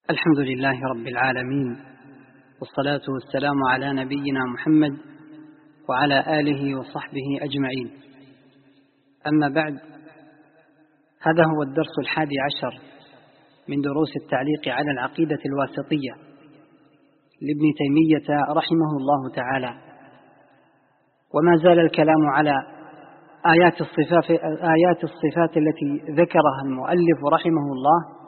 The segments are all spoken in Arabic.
الحمد لله رب العالمين، والصلاة والسلام على نبينا محمد وعلى آله وصحبه أجمعين. أما بعد، هذا هو الدرس 11 من دروس التعليق على العقيدة الواسطية لابن تيمية رحمه الله تعالى. وما زال الكلام على آيات الصفات التي ذكرها المؤلف رحمه الله،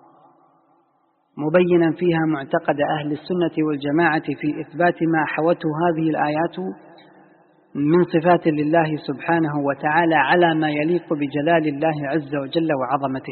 مبينا فيها معتقد أهل السنة والجماعة في إثبات ما حوته هذه الآيات من صفات لله سبحانه وتعالى على ما يليق بجلال الله عز وجل وعظمته.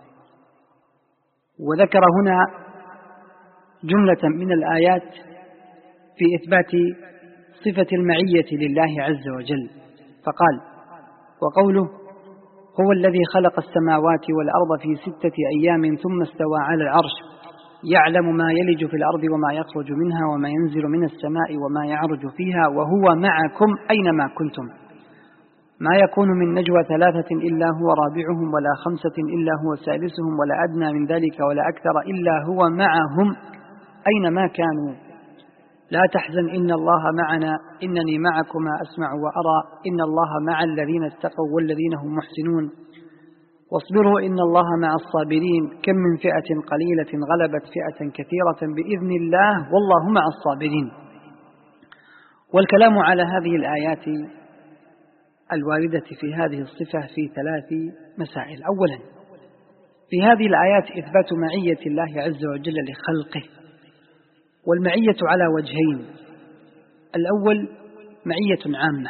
وذكر هنا جملة من الآيات في إثبات صفة المعية لله عز وجل، فقال: وقوله: هو الذي خلق السماوات والأرض في 6 أيام ثم استوى على العرش يعلم ما يلج في الأرض وما يخرج منها وما ينزل من السماء وما يعرج فيها وهو معكم أينما كنتم ما يكون من نجوى 3 إلا هو رابعهم ولا 5 إلا هو سادسهم ولا أدنى من ذلك ولا أكثر إلا هو معهم أينما كانوا لا تحزن إن الله معنا إنني معكما أسمع وأرى إن الله مع الذين اتقوا والذين هم محسنون واصبروا إن الله مع الصابرين كم من فئة قليلة غلبت فئة كثيرة بإذن الله والله مع الصابرين. والكلام على هذه الآيات الواردة في هذه الصفة في 3 مسائل. أولا، في هذه الآيات إثبات معية الله عز وجل لخلقه، والمعية على وجهين: الأول معية عامة،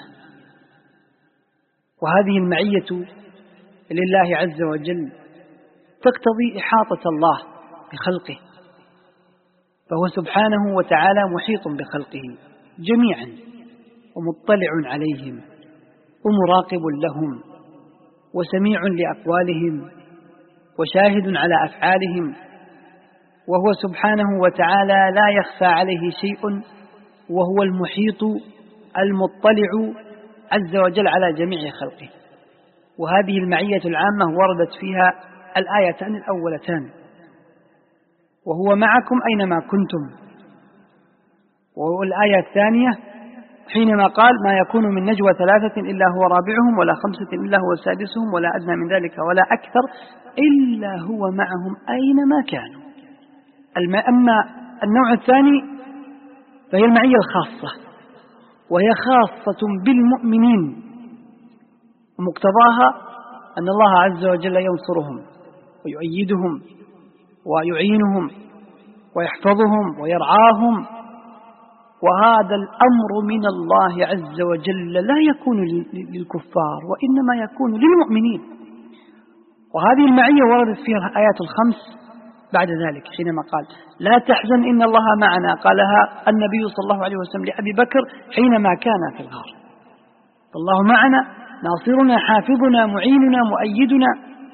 وهذه المعية لله عز وجل تقتضي إحاطة الله بخلقه، فهو سبحانه وتعالى محيط بخلقه جميعا ومطلع عليهم ومراقب لهم وسميع لأقوالهم وشاهد على أفعالهم، وهو سبحانه وتعالى لا يخفى عليه شيء، وهو المحيط المطلع عز وجل على جميع خلقه. وهذه المعية العامة وردت فيها الآيتان الأولتان: وهو معكم أينما كنتم، والآية الثانية حينما قال: ما يكون من نجوى 3 إلا هو رابعهم ولا 5 إلا هو سادسهم ولا أدنى من ذلك ولا أكثر إلا هو معهم أينما كانوا. أما النوع الثاني فهي المعية الخاصة، وهي خاصة بالمؤمنين، ومقتضاها أن الله عز وجل ينصرهم ويؤيدهم ويعينهم ويحفظهم ويرعاهم، وهذا الأمر من الله عز وجل لا يكون للكفار وإنما يكون للمؤمنين. وهذه المعية وردت فيها الآيات الخمس بعد ذلك، حينما قال: لا تحزن إن الله معنا، قالها النبي صلى الله عليه وسلم لأبي بكر حينما كان في الغار. فالله معنا ناصرنا حافظنا معيننا مؤيدنا.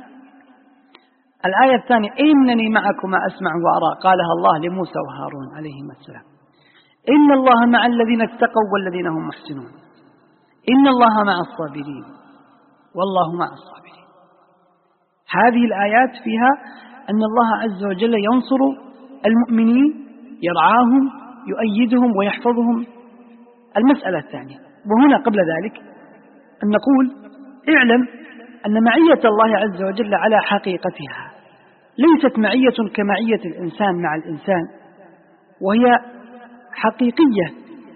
الآية الثانية: إنني معكما أسمع وأرى، قالها الله لموسى وهارون عليهما السلام. إن الله مع الذين اتقوا والذين هم محسنون، إن الله مع الصابرين والله مع الصابرين. هذه الآيات فيها أن الله عز وجل ينصر المؤمنين، يرعاهم يؤيدهم ويحفظهم. المسألة الثانية، وهنا قبل ذلك أن نقول: اعلم أن معية الله عز وجل على حقيقتها ليست معية كمعية الإنسان مع الإنسان، وهي حقيقية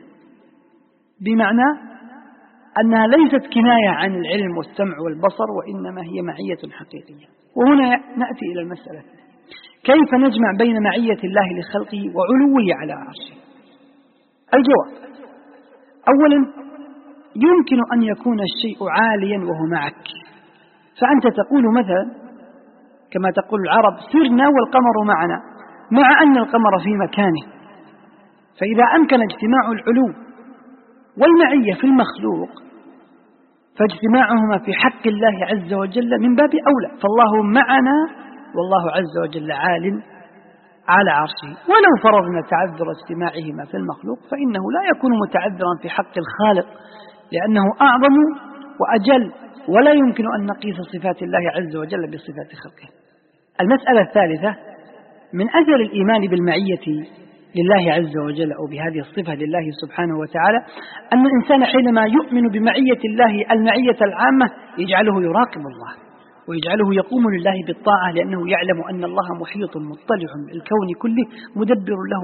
بمعنى أنها ليست كناية عن العلم والسمع والبصر، وإنما هي معية حقيقية. وهنا نأتي إلى المسألة: كيف نجمع بين معية الله لخلقه وعلوه على عرشه؟ الجواب: أولا، يمكن أن يكون الشيء عاليا وهو معك، فأنت تقول مثلا كما تقول العرب: سرنا والقمر معنا، مع أن القمر في مكانه. فإذا أمكن اجتماع العلو والمعية في المخلوق فاجتماعهما في حق الله عز وجل من باب أولى، فالله معنا والله عز وجل عال على عرشه. ولو فرضنا تعذر اجتماعهما في المخلوق فإنه لا يكون متعذرا في حق الخالق، لأنه أعظم وأجل، ولا يمكن أن نقيس صفات الله عز وجل بصفات خلقه. المسألة الثالثة: من أثر الإيمان بالمعية لله عز وجل أو بهذه الصفة لله سبحانه وتعالى أن الإنسان حينما يؤمن بمعية الله المعية العامة يجعله يراقب الله ويجعله يقوم لله بالطاعة، لأنه يعلم أن الله محيط مطلع بالكون كله مدبر له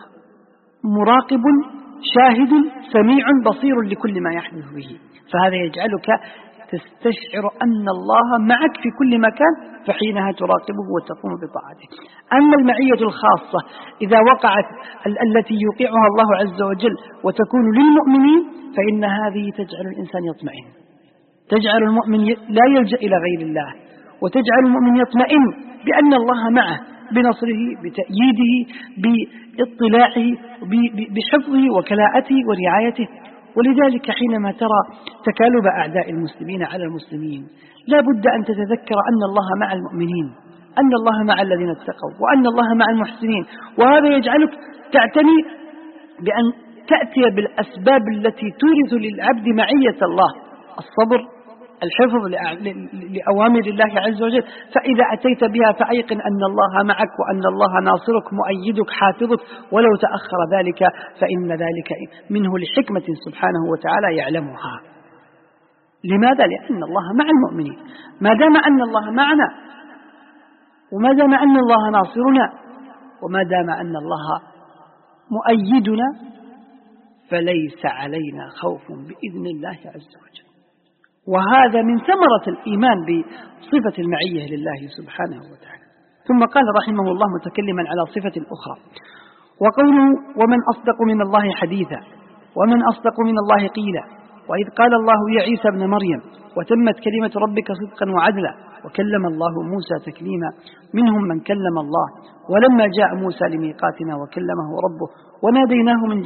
مراقب شاهد سميع بصير لكل ما يحدث به، فهذا يجعلك تستشعر أن الله معك في كل مكان، فحينها تراقبه وتقوم بطاعته. أما المعية الخاصة إذا وقعت التي يوقعها الله عز وجل وتكون للمؤمنين فإن هذه تجعل الإنسان يطمئن، تجعل المؤمن لا يلجأ إلى غير الله، وتجعل المؤمن يطمئن بأن الله معه بنصره بتأييده باطلاعه بحفظه وكلاءته ورعايته. ولذلك حينما ترى تكالب أعداء المسلمين على المسلمين لا بد أن تتذكر أن الله مع المؤمنين، أن الله مع الذين اتقوا، وأن الله مع المحسنين، وهذا يجعلك تعتني بأن تأتي بالأسباب التي تورث للعبد معية الله: الصبر، الحفظ لأوامر الله عز وجل، فإذا أتيت بها فأيقن أن الله معك وأن الله ناصرك مؤيدك حافظك، ولو تأخر ذلك فإن ذلك منه لحكمة سبحانه وتعالى يعلمها. لماذا؟ لأن الله مع المؤمنين. ما دام أن الله معنا، وما دام أن الله ناصرنا، وما دام أن الله مؤيدنا، فليس علينا خوف بإذن الله عز وجل. وهذا من ثمرة الإيمان بصفة المعية لله سبحانه وتعالى. ثم قال رحمه الله متكلما على صفة أخرى: وقوله: ومن أصدق من الله حديثا، ومن أصدق من الله قيلا، وإذ قال الله يا عيسى ابن مريم وتمت كلمة ربك صدقا وعدلا وكلم الله موسى تكليما، منهم من كلم الله، ولما جاء موسى لميقاتنا وكلمه ربه وناديناه من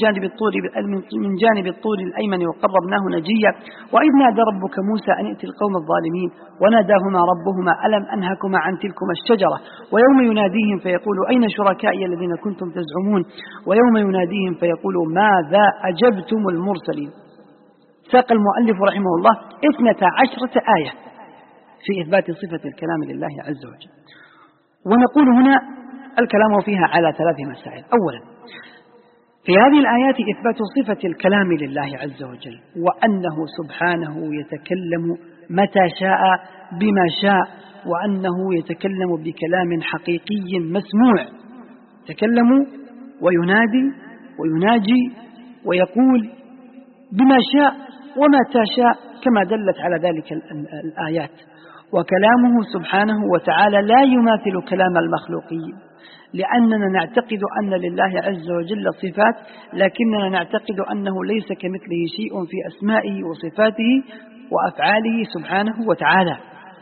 جانب الطور الأيمن وقربناه نجيا، وإذ نادى ربك موسى أن ائت القوم الظالمين وناداهما ربهما ألم أنهكما عن تلكما الشجرة، ويوم يناديهم فيقول أين شركائي الذين كنتم تزعمون، ويوم يناديهم فيقول ماذا أجبتم المرسلين. ساق المؤلف رحمه الله 12 آية في إثبات صفة الكلام لله عز وجل، ونقول هنا الكلام فيها على 3 مسائل. أولا، في هذه الآيات إثبات صفة الكلام لله عز وجل، وأنه سبحانه يتكلم متى شاء بما شاء، وأنه يتكلم بكلام حقيقي مسموع، يتكلم وينادي ويناجي ويقول بما شاء ومتى شاء كما دلت على ذلك الآيات. وكلامه سبحانه وتعالى لا يماثل كلام المخلوقين، لأننا نعتقد أن لله عز وجل صفات، لكننا نعتقد أنه ليس كمثله شيء في أسمائه وصفاته وأفعاله سبحانه وتعالى.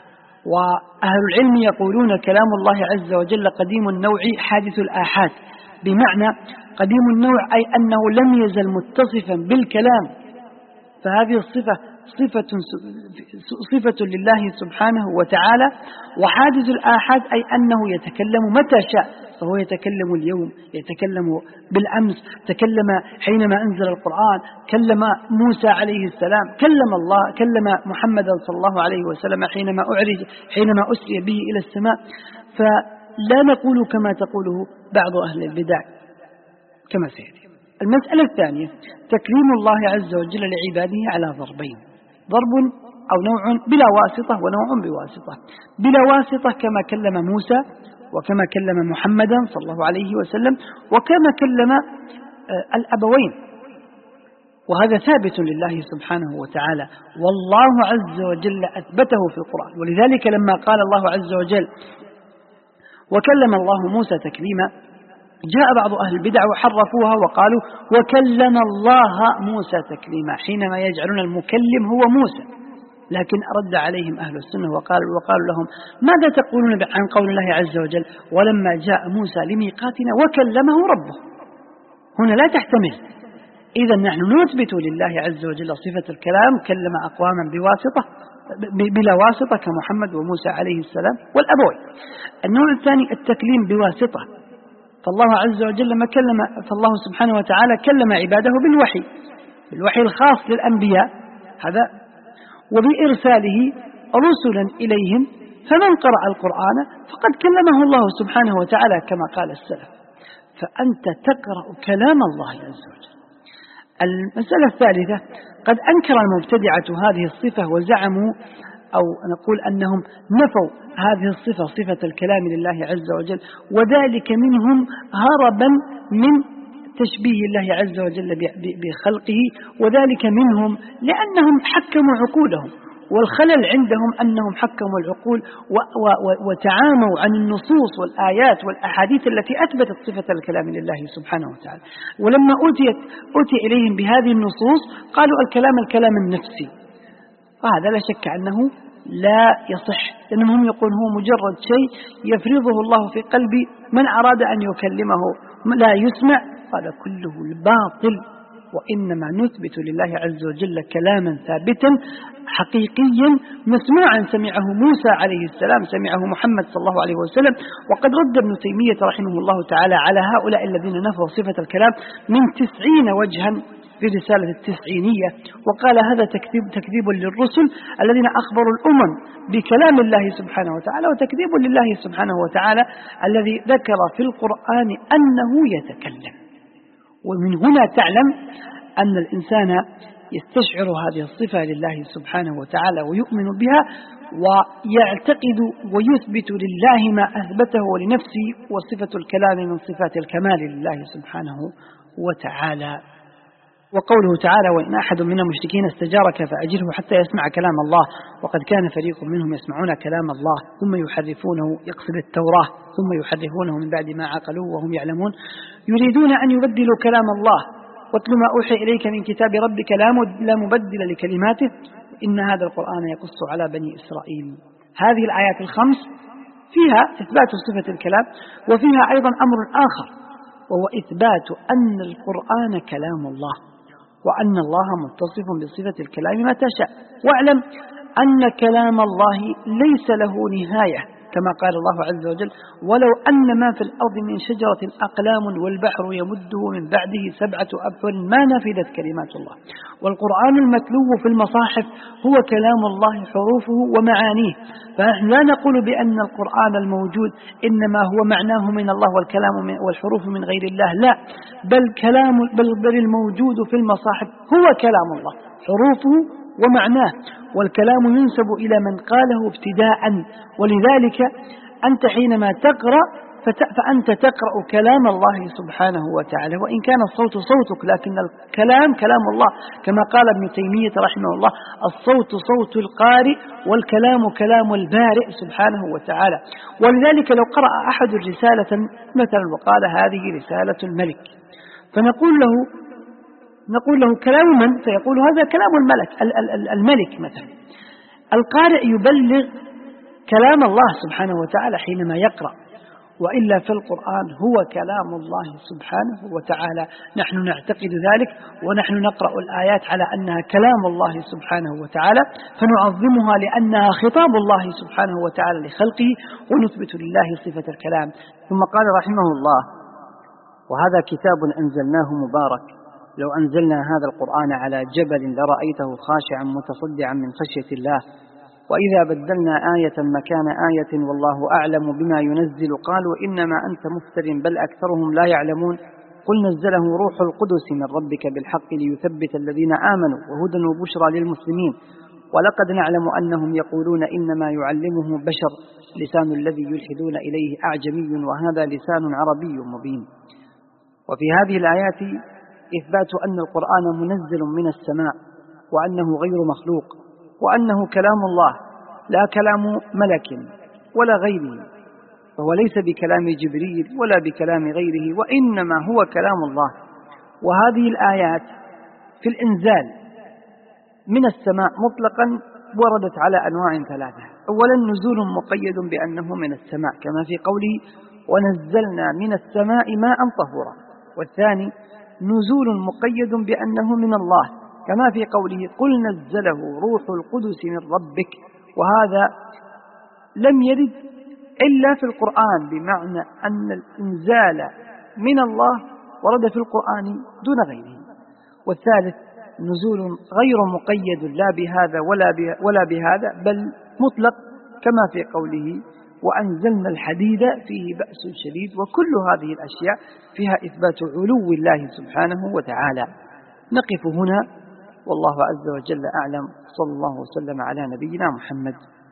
وأهل العلم يقولون كلام الله عز وجل قديم النوع حادث الآحاد، بمعنى قديم النوع أي أنه لم يزل متصفا بالكلام، فهذه الصفة صفة لله سبحانه وتعالى. وحادث الآحاد أي أنه يتكلم متى شاء، فهو يتكلم اليوم، يتكلم بالأمس، تكلم حينما أنزل القرآن، كلم موسى عليه السلام، كلم الله، كلم محمدا صلى الله عليه وسلم حينما أسري به إلى السماء. فلا نقول كما تقوله بعض أهل البدع كما سيأتي. المسألة الثانية تكريم الله عز وجل لعباده على ضربين: ضرب أو نوع بلا واسطة ونوع بواسطة. بلا واسطة كما كلم موسى وكما كلم محمدا صلى الله عليه وسلم وكما كلم الأبوين، وهذا ثابت لله سبحانه وتعالى، والله عز وجل أثبته في القرآن. ولذلك لما قال الله عز وجل وكلم الله موسى تكليما، جاء بعض أهل البدع وحرفوها وقالوا وكلم الله موسى تكليما، حينما يجعلون المكلم هو موسى. لكن أرد عليهم أهل السنة وقالوا لهم ماذا تقولون عن قول الله عز وجل ولما جاء موسى لميقاتنا وكلمه ربه؟ هنا لا تحتمل. إذا نحن نثبت لله عز وجل صفة الكلام، كلم أقواما بلا واسطة كمحمد وموسى عليه السلام والأبوين. النوع الثاني التكليم بواسطة، فالله عز وجل فالله سبحانه وتعالى كلم عباده بالوحي الخاص للأنبياء هذا، وبإرساله رسلا إليهم فمن قرأ القرآن فقد كلمه الله سبحانه وتعالى كما قال السلف، فأنت تقرأ كلام الله عز وجل. المسألة الثالثة: قد أنكر المبتدعة هذه الصفة وزعموا أو نقول أنهم نفوا هذه الصفة، صفة الكلام لله عز وجل، وذلك منهم هربا من تشبيه الله عز وجل بخلقه، وذلك منهم لأنهم حكموا عقولهم، والخلل عندهم أنهم حكموا العقول وتعاموا عن النصوص والآيات والأحاديث التي أثبتت صفة الكلام لله سبحانه وتعالى، ولما أتي إليهم بهذه النصوص قالوا الكلام النفسي، وهذا لا شك أنه لا يصح، لأنهم يقولون هو مجرد شيء يفرضه الله في قلب من أراد أن يكلمه لا يسمع، هذا كله الباطل، وإنما نثبت لله عز وجل كلاما ثابتا حقيقيا مسموعا سمعه موسى عليه السلام، سمعه محمد صلى الله عليه وسلم. وقد رد ابن تيمية رحمه الله تعالى على هؤلاء الذين نفوا صفة الكلام من 90 وجها في رسالة التسعينية، وقال هذا تكذيب للرسل الذين أخبروا الأمم بكلام الله سبحانه وتعالى، وتكذيب لله سبحانه وتعالى الذي ذكر في القرآن أنه يتكلم. ومن هنا تعلم أن الإنسان يستشعر هذه الصفة لله سبحانه وتعالى ويؤمن بها ويعتقد ويثبت لله ما أثبته لنفسه، وصفة الكلام من صفات الكمال لله سبحانه وتعالى. وقوله تعالى: وإن أحد من المشركين استجارك فأجره حتى يسمع كلام الله، وقد كان فريق منهم يسمعون كلام الله ثم يحرفونه، يقصد التوراة، ثم يحرفونه من بعد ما عقلوه وهم يعلمون، يريدون أن يبدلوا كلام الله، واتل ما أوحي إليك من كتاب ربك لا مبدل لكلماته إن هذا القرآن يقص على بني إسرائيل. هذه الآيات الخمس فيها إثبات صفة الكلام، وفيها أيضا أمر آخر وهو إثبات أن القرآن كلام الله، وأن الله متصف بصفة الكلام متى شاء. واعلم أن كلام الله ليس له نهاية، كما قال الله عز وجل: ولو أن ما في الأرض من شجرة أقلام والبحر يمده من بعده 7 أبحر ما نفذت كلمات الله. والقرآن المتلو في المصاحف هو كلام الله حروفه ومعانيه، فنحن لا نقول بأن القرآن الموجود إنما هو معناه من الله والحروف من غير الله، لا، بل الموجود في المصاحف هو كلام الله حروفه ومعناه، والكلام ينسب إلى من قاله ابتداء. ولذلك أنت حينما تقرأ فأنت تقرأ كلام الله سبحانه وتعالى، وإن كان الصوت صوتك لكن الكلام كلام الله، كما قال ابن تيمية رحمه الله: الصوت صوت القارئ والكلام كلام البارئ سبحانه وتعالى. ولذلك لو قرأ أحد رسالة مثلا وقال هذه رسالة الملك، فنقول له كلام من؟ فيقول هذا كلام الملك مثلا. القارئ يبلغ كلام الله سبحانه وتعالى حينما يقرأ، وإلا في القرآن هو كلام الله سبحانه وتعالى. نحن نعتقد ذلك، ونحن نقرأ الآيات على أنها كلام الله سبحانه وتعالى، فنعظمها لأنها خطاب الله سبحانه وتعالى لخلقه، ونثبت لله صفة الكلام. ثم قال رحمه الله: وهذا كتاب أنزلناه مبارك، لو أنزلنا هذا القرآن على جبل لرأيته خاشعا متصدعا من خشية الله، وإذا بدلنا آية مكان آية والله أعلم بما ينزل قالوا إنما أنت مفتر بل أكثرهم لا يعلمون، قل نزله روح القدس من ربك بالحق ليثبت الذين آمنوا وهدى وبشرى للمسلمين، ولقد نعلم أنهم يقولون إنما يعلمه بشر لسان الذي يلحدون إليه أعجمي وهذا لسان عربي مبين. وفي هذه الآيات إثبات أن القرآن منزل من السماء، وأنه غير مخلوق، وأنه كلام الله لا كلام ملك ولا غيره، فهو ليس بكلام جبريل ولا بكلام غيره، وإنما هو كلام الله. وهذه الآيات في الإنزال من السماء مطلقا وردت على أنواع 3. أولا نزول مقيد بأنه من السماء كما في قوله: ونزلنا من السماء ماء طهورا. والثاني نزول مقيد بأنه من الله كما في قوله: قل نزله روح القدس من ربك. وهذا لم يرد إلا في القرآن، بمعنى أن الإنزال من الله ورد في القرآن دون غيره. والثالث نزول غير مقيد لا بهذا ولا بهذا، بل مطلق كما في قوله وأنزلنا الحديد فيه بأس شديد. وكل هذه الأشياء فيها إثبات علو الله سبحانه وتعالى. نقف هنا والله عز وجل أعلم. صلى الله وسلم على نبينا محمد.